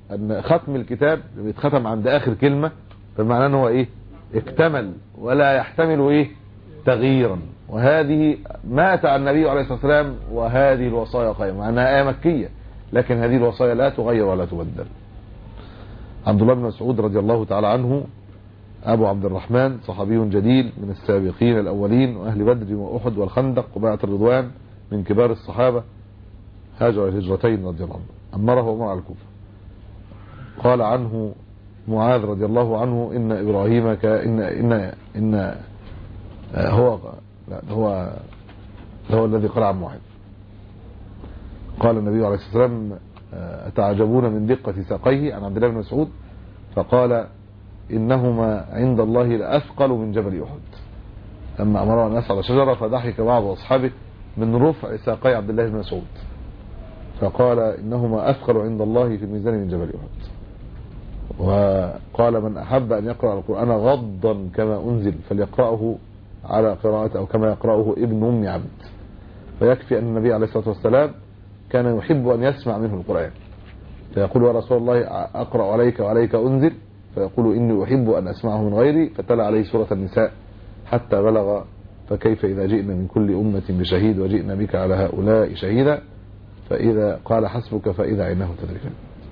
ان ختم الكتاب بيتختم عند اخر كلمة، فمعناه ان هو ايه اكتمل ولا يحتمل ايه تغييرا. وهذه مات النبي عليه الصلاة والسلام وهذه الوصايا قائمة، مع انها آية مكية لكن هذه الوصايا لا تغير ولا تبدل. عبد الله بن مسعود رضي الله تعالى عنه أبو عبد الرحمن، صحابي جليل من السابقين الأولين وأهل بدر وأحد والخندق وبيعة الرضوان، من كبار الصحابة، هاجر الهجرتين رضي الله عنه، أمره عمر على الكوفة. قال عنه معاذ رضي الله عنه إن إبراهيم كإن إن إن هو لا هو هو الذي قال عن معاذ. قال النبي عليه الصلاة والسلام أتعجبون من دقة ساقيه عن عبد الله بن مسعود، فقال إنهما عند الله لأثقل من جبل أحد. لما أمره أن يصعد شجرة فضحك بعض أصحابه من رفع ساقي عبد الله بن مسعود، فقال إنهما أثقل عند الله في الميزان من جبل أحد. وقال من أحب أن يقرأ القرآن غضا كما أنزل فليقرأه على قراءة أو كما يقرأه ابن أم عبد. فيكفي أن النبي عليه الصلاة والسلام كان يحب أن يسمع منه القرآن، فيقول يا رسول الله أقرأ عليك وعليك أنزل، فيقول إني أحب أن أسمعه من غيري، فتلا عليه سورة النساء حتى بلغ فكيف إذا جئنا من كل أمة بشهيد وجئنا بك على هؤلاء شهيدا، فإذا قال حسبك فإذا عينه تدركان.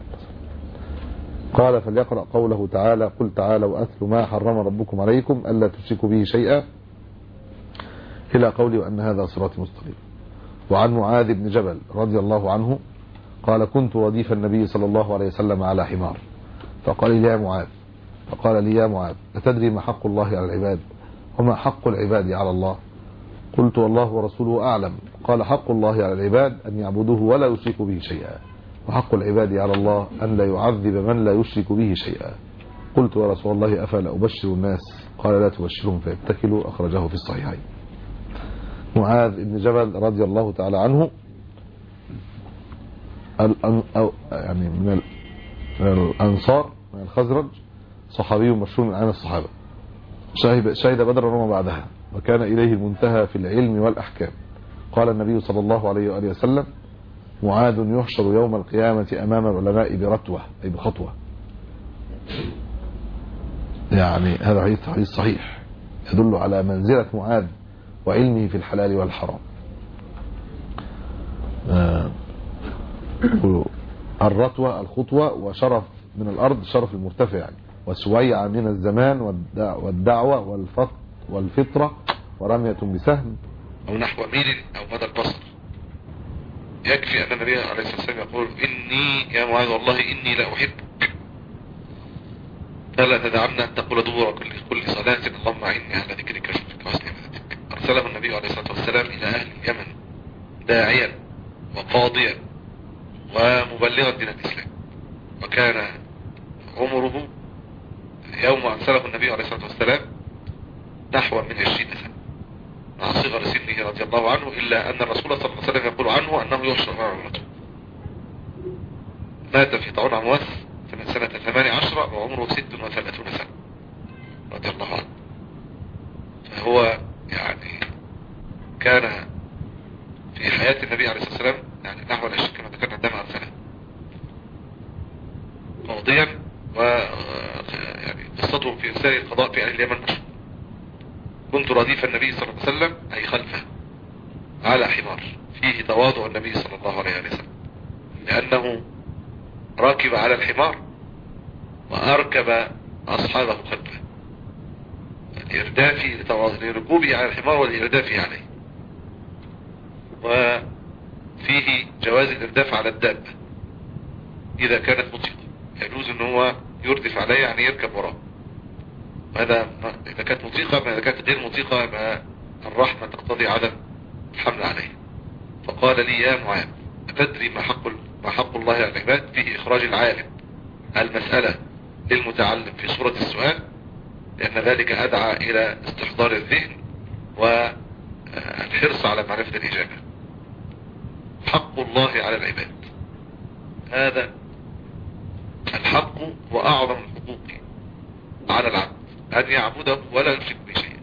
قال فليقرأ قوله تعالى قل تعالوا أتل ما حرم ربكم عليكم ألا تشركوا به شيئا إلى قوله وأن هذا صراط مستقيم. وعن معاذ بن جبل رضي الله عنه قال كنت رديف النبي صلى الله عليه وسلم على حمار، فقال لي يا معاذ فقال لي يا معاذ أتدري ما حق الله على العباد وما حق العباد على الله؟ قلت والله ورسوله أعلم. قال حق الله على العباد أن يعبدوه ولا يشركوا به شيئا، وحق العباد على الله أن لا يعذب من لا يشرك به شيئا. قلت يا رسول الله أفلا أبشر الناس؟ قال لا تبشرهم فيتكلوا، أخرجه في الصحيحين. معاذ بن جبل رضي الله تعالى عنه يعني من الأنصار من الخزرج، صحابي مشهور من أعلام الصحابة، شهد بدرا وما بعدها، وكان إليه المنتهى في العلم والأحكام. قال النبي صلى الله عليه وآله وسلم معاذ يحشر يوم القيامة أمام العلماء برتوة أي بخطوة. يعني هذا حديث صحيح يدل على منزلة معاذ وعلمه في الحلال والحرام. الرتوة الخطوة، وشرف من الأرض شرف المرتفع يعني، وسويعة من الزمان والدعوة والفط والفطرة، ورمية بسهم أو نحو ميل أو مدى البصر. يكفي أن النبي عليه الصلاة والسلام يقول إني يا معاذ والله إني لا أحبك فلا تدعمنا أن تقول دبر كل كل صلاة اللهم أعني على ذكرك وشكرك وحسن عبادتك. أرسله النبي عليه الصلاة والسلام إلى أهل اليمن داعيا وقاضيا ومبلغا دين الإسلام، وكان عمره يوم أرسله النبي عليه الصلاة والسلام نحو من عشرين سنة مع صغر سنه رضي الله عنه، إلا أن الرسول صلى الله عليه وسلم يقول عنه أنه يحشر مع عمرته. مات في طاعون عمواس سنة ثمان عشرة وعمره ست وثلاثون سنة رضي الله عنه. فهو يعني كان في حياة النبي عليه الصلاة والسلام يعني نحو العشرين كما ذكرنا عندما أرسله قاضيا، و يعني قصته في إرسال القضاء في أهل اليمن مشهور. كنت رديف النبي صلى الله عليه وسلم أي خلفه على حمار، فيه تواضع النبي صلى الله عليه وسلم لأنه راكب على الحمار وأركب أصحابه خلفه لإردافه لركوبه على الحمار والإرداف عليه. وفيه جواز الإرداف على الدابة إذا كانت مطيقة، يجوز أنه هو يردف عليه يعني يركب وراه، وهذا إذا كانت مطيقة. ما إذا كانت غير مطيقة ما الرحمة تقتضي عدم الحمل عليه. فقال لي يا معاذ أتدري ما حق ما حق الله على العباد؟ فيه إخراج العالم المسألة للمتعلم في صورة السؤال، لأن ذلك أدعى إلى استحضار الذهن والحرص على معرفة الإجابة. حق الله على العباد، هذا الحق وأعظم الحقوق على العبد أن يعبده ولا يشرك به شيئا.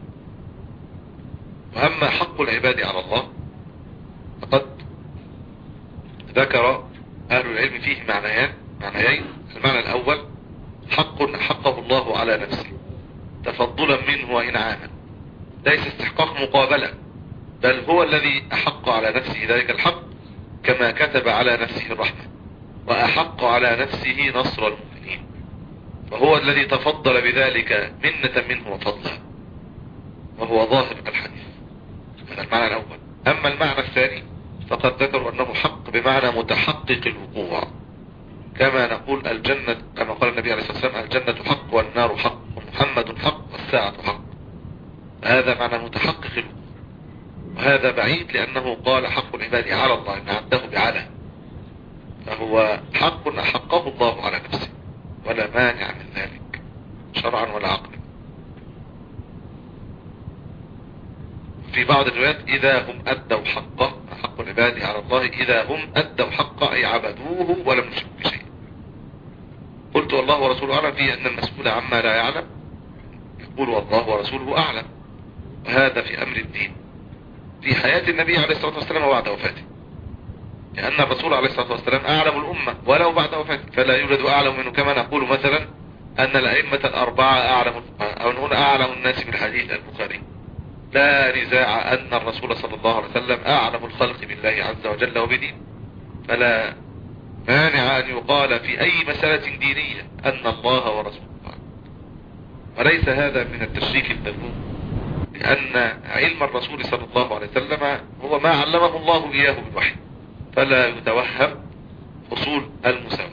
وأما حق العباد على الله فقد ذكر أهل العلم فيه معنيان معنيين المعنى الأول حق حقه الله على نفسه تفضلا منه وإنعاما، ليس استحقاق مقابلة، بل هو الذي أحق على نفسه ذلك الحق كما كتب على نفسه الرحمة، وأحق على نفسه نصر المؤمنين، وهو الذي تفضل بذلك منة منه وفضلا، وهو ظاهر الحديث. هذا المعنى الأول. أما المعنى الثاني فقد ذكروا أنه حق بمعنى متحقق الوقوع، كما نقول الجنة، كما قال النبي عليه الصلاة والسلام الجنة حق والنار حق ومحمد حق والساعة حق. هذا معنى متحقق الوقوع، وهذا بعيد لأنه قال حق العباد على الله إن عده بعلى، فهو حق أحقه الله على نفسه ولا مانع من ذلك شرعا ولا عقلا. في بعض الروايات إذا هم أدوا حقه، حق العباد على الله إذا هم أدوا حقه أي عبدوه ولم يشركوا بشيء. قلت والله ورسوله أعلم في أن المسؤول عما لا يعلم يقول والله ورسوله أعلم، وهذا في أمر الدين في حياة النبي عليه الصلاة والسلام وبعد وفاته، لأن الرسول عليه الصلاة والسلام أعلم الأمة ولو بعد وفاته، فلا يوجد أعلم منه، كما نقول مثلا أن الأئمة الأربعة أعلم أو نقول أعلم الناس بالحديث البخاري. لا نزاع أن الرسول صلى الله عليه وسلم أعلم الخلق بالله عز وجل وبدين، فلا مانع أن يقال في أي مسألة دينية أن الله ورسوله أعلم. وليس هذا من التشريك المذموم، لأن علم الرسول صلى الله عليه وسلم هو ما علمه الله إياه بالوحي، فلا يتوهم حصول المساواة.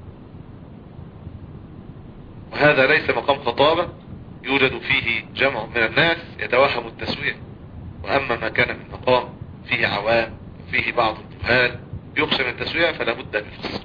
وهذا ليس مقام خطابة يوجد فيه جمع من الناس يتوهم التسوية، وأما ما كان من مقام فيه عوام فيه بعض الجهال يخشى من التسوية فلا بد من الفصل.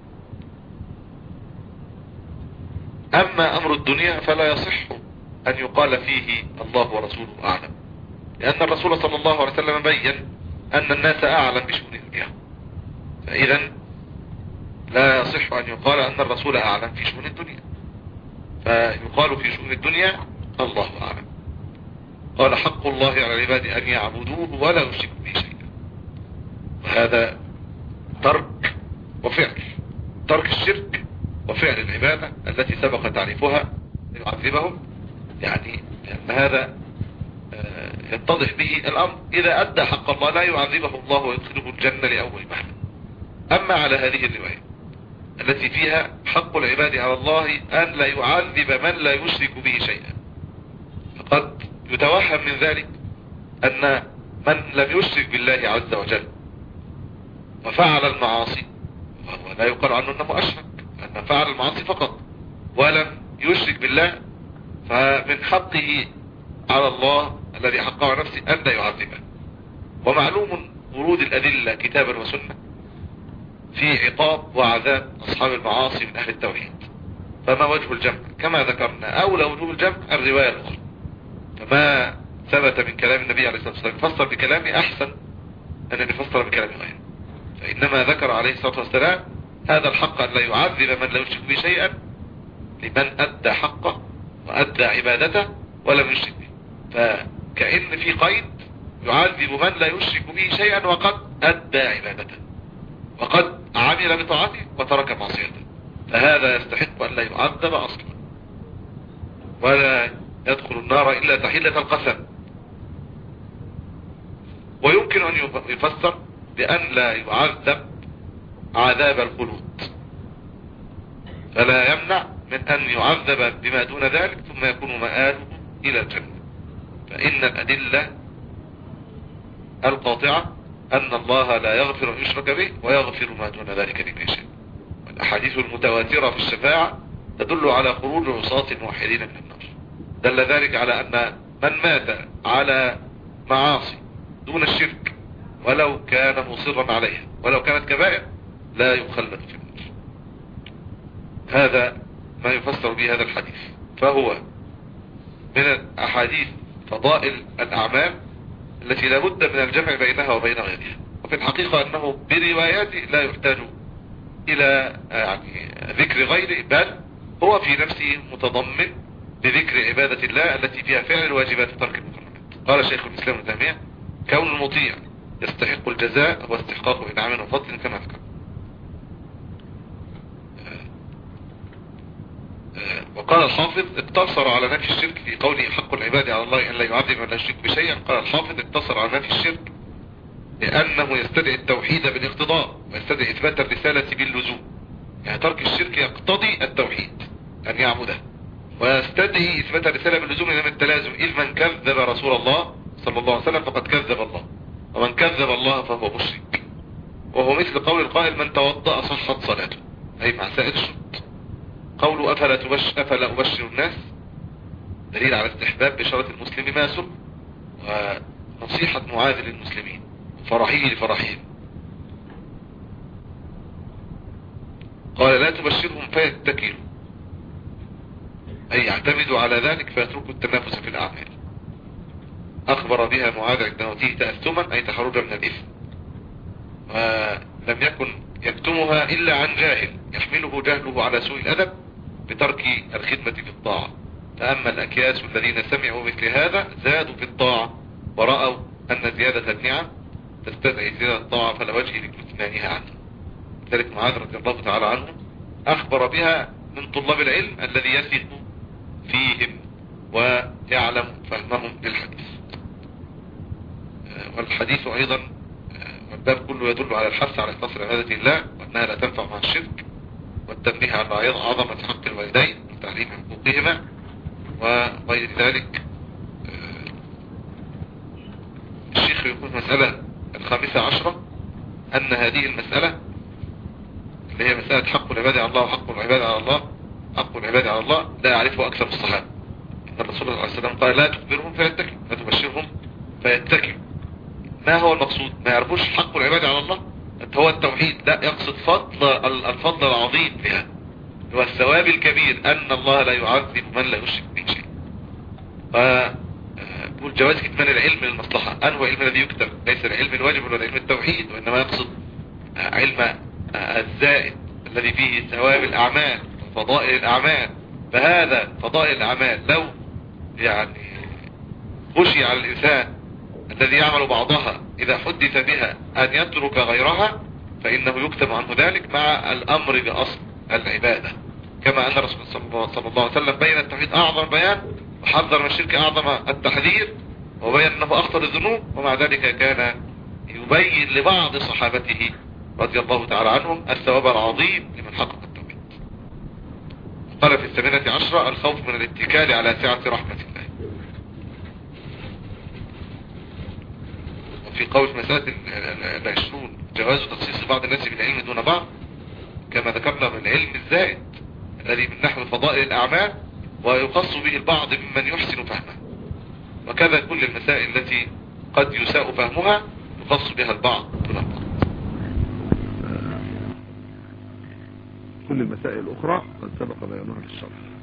أما أمر الدنيا فلا يصح أن يقال فيه الله ورسوله أعلم، لأن الرسول صلى الله عليه وسلم بين أن الناس أعلم بشؤون الدنيا، فإذا لا يصح أن يقال أن الرسول أعلم في شؤون الدنيا، فيقال في شؤون الدنيا الله أعلم. قال حق الله على العباد أن يعبدوه ولا يشركوا به شيئا، وهذا ترك وفعل، ترك الشرك وفعل العبادة التي سبق تعريفها يعذبهم، يعني لأن هذا يتضح به الأمر إذا أدى حق الله لا يعذبه الله ويدخله الجنة لأول مهلة. أما على هذه الرواية التي فيها حق العباد على الله أن لا يعذب من لا يشرك به شيئا، فقد يتوهم من ذلك أن من لم يشرك بالله عز وجل وفعل المعاصي، وهو لا يقال عنه أنه أشرك، أن فعل المعاصي فقط ولم يشرك بالله، فمن حقه على الله الذي حقه على نفسه أن لا يعذبه. ومعلوم ورود الأدلة كتابا وسنة في عقاب وعذاب أصحاب المعاصي من أهل التوحيد، فما وجه الجمع؟ كما ذكرنا أولى وجوه الجمع الرواية الأخرى، فما ثبت من كلام النبي عليه الصلاة والسلام فسر بكلامه أحسن أن يفسر بكلام غيره، فإنما ذكر عليه الصلاة والسلام هذا الحق أن لا يعذب من لا يشرك به شيئا لمن أدى حقه وأدى عبادته ولم يشرك به، فكأن في قيد يعذب من لا يشرك به شيئا وقد أدى عبادته وقد عمل بطاعته وترك معصيته، فهذا يستحق أن لا يعذب أصلا ولا يدخل النار إلا تحلة القسم. ويمكن أن يفسر بأن لا يعذب عذاب الخلود، فلا يمنع من أن يعذب بما دون ذلك ثم يكون مآله إلى الجنة، فإن الأدلة القاطعة أن الله لا يغفر أن يشرك به ويغفر ما دون ذلك لمن يشاء. والأحاديث المتواترة في الشفاعة تدل على خروج عصاة موحدين من النار، دل ذلك على أن من مات على معاصي دون الشرك ولو كان مصرا عليها ولو كانت كبائر لا يخلد في النار. هذا ما يفسر به هذا الحديث، فهو من أحاديث فضائل الأعمال التي لا بد من الجمع بينها وبين غيرها، وفي الحقيقة أنه برواياته لا يحتاج إلى يعني ذكر غيره، بل هو في نفسه متضمن لذكر عبادة الله التي فيها فعل الواجبات وترك المحرمات. قال شيخ الإسلام ابن تيمية كون المطيع يستحق الجزاء واستحقاق إنعام وفضل كما ذكر. وقال الحافظ اقتصر على نفي الشرك في قوله حق العباد على الله أن لا يعذب من لا يشرك بشيئا. قال الحافظ اقتصر على نفي الشرك لأنه يستدعي التوحيد بالاقتضاء ويستدعي إثبات الرسالة باللزوم. يعني ترك الشرك يقتضي التوحيد أن يعبده، ويستدعي إثبات الرسالة باللزوم من التلازم، إذ من كذب رسول الله صلى الله عليه وسلم فقد كذب الله، ومن كذب الله فهو مشرك. وهو مثل قول القائل من توضأ صحت صلاته، أي مع سائر الشروط. قوله أفلا, تبش أفلا أبشر الناس دليل على استحباب بشارة المسلم ما سر، ونصيحة معاذ للمسلمين فرحه لفرحهم. قال لا تبشرهم فيتكلوا، أي يعتمدوا على ذلك فيتركوا التنافس في الأعمال. أخبر بها معاذ عند موته تأثما، أي تخرجا من الإثم، ولم يكن يكتمها إلا عن جاهل يحمله جهله على سوء الأدب بترك الخدمة في الطاعة. فأما الأكياس الذين سمعوا مثل هذا زادوا في الطاعة ورأوا أن زيادة النعم تستدعي زيادة الطاعة فلا وجه لكتمانها عنه. ذلك معاذ رضي الله تعالى عنه أخبر بها من طلاب العلم الذي يثق فيهم ويعلم فهمهم للحديث. والحديث أيضا والباب كله يدل على الحث على إخلاص عبادة الله وأنها لا تنفع مع الشرك، والتنبيه على عظمة حق الوالدين وتعليم حقوقهما وغير ذلك. الشيخ يقول مسألة الخامسة عشرة أن هذه المسألة اللي هي مسألة حق العباد على الله وحق العباد على الله حق العباد على الله لا يعرفه أكثر الصحابة. إن الرسول صلى الله عليه وسلم قال لا تخبرهم فيتكلوا، لا تبشرهم فيتكلوا. ما هو المقصود؟ ما يعرفوش حق العباد على الله هو التوحيد، لا يقصد فضل الفضل العظيم بها والثواب الكبير أن الله لا يعذب من لا يشرك به شيء. فقول جواز كتمان العلم للمصلحة. أنه علم الذي يكتب ليس العلم الواجب ولا علم التوحيد، وإنما يقصد علم الزائد الذي فيه ثواب الأعمال وفضائل الأعمال. فهذا فضائل الأعمال لو يعني خشي على الإنسان الذي يعمل بعضها إذا حدث بها أن يترك غيرها فإنه يكتب عنه ذلك مع الأمر بأصل العبادة، كما أن الرسول صلى الله عليه وسلم بين التوحيد أعظم بيان وحذر من الشرك أعظم التحذير وبين أنه أخطر الذنوب، ومع ذلك كان يبين لبعض صحابته رضي الله تعالى عنهم الثواب العظيم لمن حقق التوحيد. قال في الثامنة عشرة الخوف من الاتكال على سعة رحمة الله. وفي قول مسألة العشرون جواز تخصيص بعض الناس بالعلم دون بعض، كما ذكرنا من العلم الزائد الذي من نحو فضائل الأعمال ويخص به البعض ممن يحسن فهمه، وكذا كل المسائل التي قد يساء فهمها يخص بها البعض دون البعض. كل المسائل الأخرى قد سبق بيانها في الشرح.